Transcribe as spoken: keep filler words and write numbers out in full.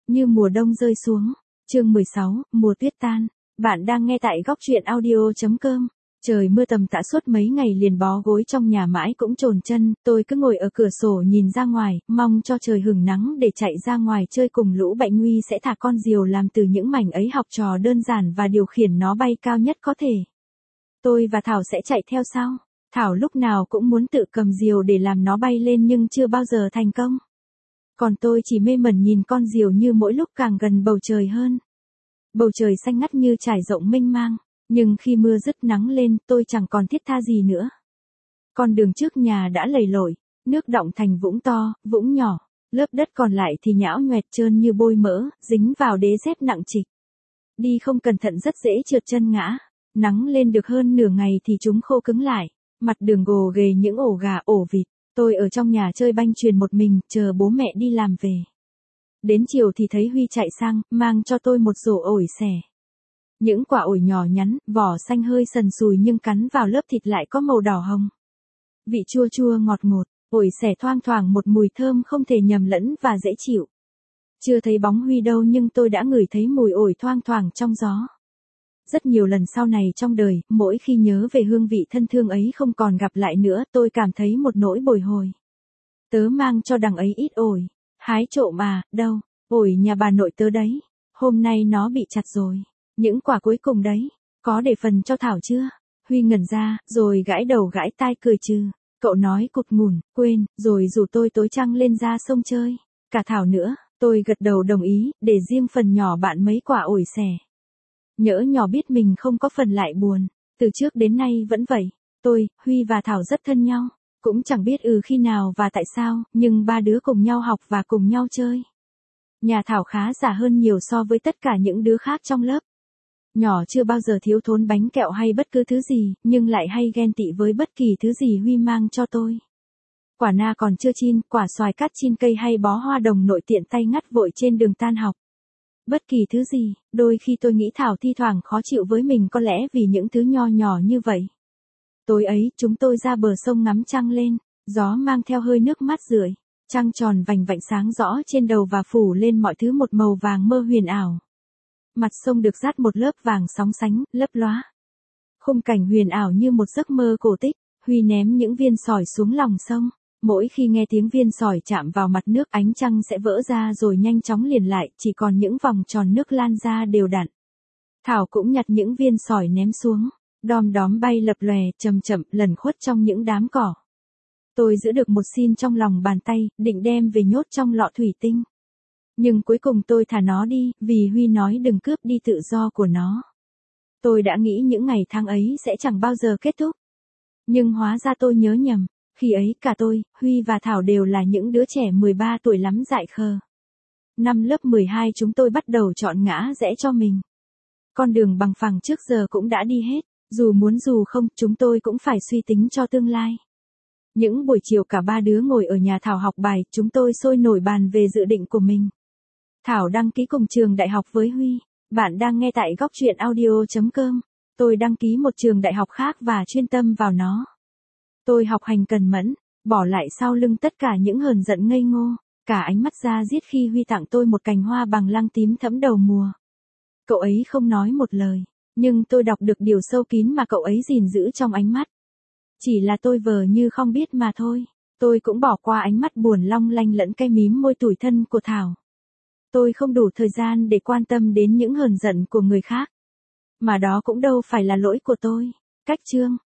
Như mùa đông rơi xuống. Chương mười sáu, mùa tuyết tan. Bạn đang nghe tại góc truyện audio chấm com. Trời mưa tầm tã suốt mấy ngày liền bó gối trong nhà mãi cũng trồn chân, tôi cứ ngồi ở cửa sổ nhìn ra ngoài, mong cho trời hửng nắng để chạy ra ngoài chơi cùng lũ bệnh nguy sẽ thả con diều làm từ những mảnh ấy học trò đơn giản và điều khiển nó bay cao nhất có thể. Tôi và Thảo sẽ chạy theo sau. Thảo lúc nào cũng muốn tự cầm diều để làm nó bay lên nhưng chưa bao giờ thành công. Còn tôi chỉ mê mẩn nhìn con diều như mỗi lúc càng gần bầu trời hơn. Bầu trời xanh ngắt như trải rộng mênh mang, nhưng khi mưa dứt nắng lên tôi chẳng còn thiết tha gì nữa. Con đường trước nhà đã lầy lội, nước đọng thành vũng to, vũng nhỏ, lớp đất còn lại thì nhão nhoẹt trơn như bôi mỡ, dính vào đế dép nặng trịch. Đi không cẩn thận rất dễ trượt chân ngã, nắng lên được hơn nửa ngày thì chúng khô cứng lại, mặt đường gồ ghề những ổ gà ổ vịt. Tôi ở trong nhà chơi banh chuyền một mình, chờ bố mẹ đi làm về. Đến chiều thì thấy Huy chạy sang, mang cho tôi một rổ ổi xẻ. Những quả ổi nhỏ nhắn, vỏ xanh hơi sần sùi nhưng cắn vào lớp thịt lại có màu đỏ hồng. Vị chua chua ngọt ngọt, ổi xẻ thoang thoảng một mùi thơm không thể nhầm lẫn và dễ chịu. Chưa thấy bóng Huy đâu nhưng tôi đã ngửi thấy mùi ổi thoang thoảng trong gió. Rất nhiều lần sau này trong đời, mỗi khi nhớ về hương vị thân thương ấy không còn gặp lại nữa, tôi cảm thấy một nỗi bồi hồi. Tớ mang cho đằng ấy ít ổi. Hái trộm à, đâu, ổi nhà bà nội tớ đấy. Hôm nay nó bị chặt rồi. Những quả cuối cùng đấy, có để phần cho Thảo chưa? Huy ngẩn ra, rồi gãi đầu gãi tai cười trừ. Cậu nói cụt ngủn, quên, rồi rủ tôi tối trăng lên ra sông chơi. Cả Thảo nữa, tôi gật đầu đồng ý, để riêng phần nhỏ bạn mấy quả ổi xẻ. Nhỡ nhỏ biết mình không có phần lại buồn, từ trước đến nay vẫn vậy, tôi, Huy và Thảo rất thân nhau, cũng chẳng biết ừ khi nào và tại sao, nhưng ba đứa cùng nhau học và cùng nhau chơi. Nhà Thảo khá giả hơn nhiều so với tất cả những đứa khác trong lớp. Nhỏ chưa bao giờ thiếu thốn bánh kẹo hay bất cứ thứ gì, nhưng lại hay ghen tị với bất kỳ thứ gì Huy mang cho tôi. Quả na còn chưa chín, quả xoài cắt chín cây hay bó hoa đồng nội tiện tay ngắt vội trên đường tan học. Bất kỳ thứ gì, đôi khi tôi nghĩ Thảo thi thoảng khó chịu với mình có lẽ vì những thứ nho nhỏ như vậy. Tối ấy, chúng tôi ra bờ sông ngắm trăng lên, gió mang theo hơi nước mát rượi, trăng tròn vành vạnh sáng rõ trên đầu và phủ lên mọi thứ một màu vàng mơ huyền ảo. Mặt sông được dát một lớp vàng sóng sánh, lấp lóa. Khung cảnh huyền ảo như một giấc mơ cổ tích, Huy ném những viên sỏi xuống lòng sông. Mỗi khi nghe tiếng viên sỏi chạm vào mặt nước ánh trăng sẽ vỡ ra rồi nhanh chóng liền lại, chỉ còn những vòng tròn nước lan ra đều đặn. Thảo cũng nhặt những viên sỏi ném xuống, đom đóm bay lập lòe, chậm chậm lẩn khuất trong những đám cỏ. Tôi giữ được một xin trong lòng bàn tay, định đem về nhốt trong lọ thủy tinh. Nhưng cuối cùng tôi thả nó đi, vì Huy nói đừng cướp đi tự do của nó. Tôi đã nghĩ những ngày tháng ấy sẽ chẳng bao giờ kết thúc. Nhưng hóa ra tôi nhớ nhầm. Khi ấy cả tôi, Huy và Thảo đều là những đứa trẻ mười ba tuổi lắm dại khờ. Năm lớp mười hai chúng tôi bắt đầu chọn ngã rẽ cho mình. Con đường bằng phẳng trước giờ cũng đã đi hết, dù muốn dù không chúng tôi cũng phải suy tính cho tương lai. Những buổi chiều cả ba đứa ngồi ở nhà Thảo học bài, chúng tôi sôi nổi bàn về dự định của mình. Thảo đăng ký cùng trường đại học với Huy. Bạn đang nghe tại góc truyện audio chấm com. Tôi đăng ký một trường đại học khác và chuyên tâm vào nó. Tôi học hành cần mẫn, bỏ lại sau lưng tất cả những hờn giận ngây ngô, cả ánh mắt da diết khi Huy tặng tôi một cành hoa bằng lăng tím thẫm đầu mùa. Cậu ấy không nói một lời, nhưng tôi đọc được điều sâu kín mà cậu ấy gìn giữ trong ánh mắt. Chỉ là tôi vờ như không biết mà thôi, tôi cũng bỏ qua ánh mắt buồn long lanh lẫn cay mím môi tủi thân của Thảo. Tôi không đủ thời gian để quan tâm đến những hờn giận của người khác. Mà đó cũng đâu phải là lỗi của tôi. Cách chương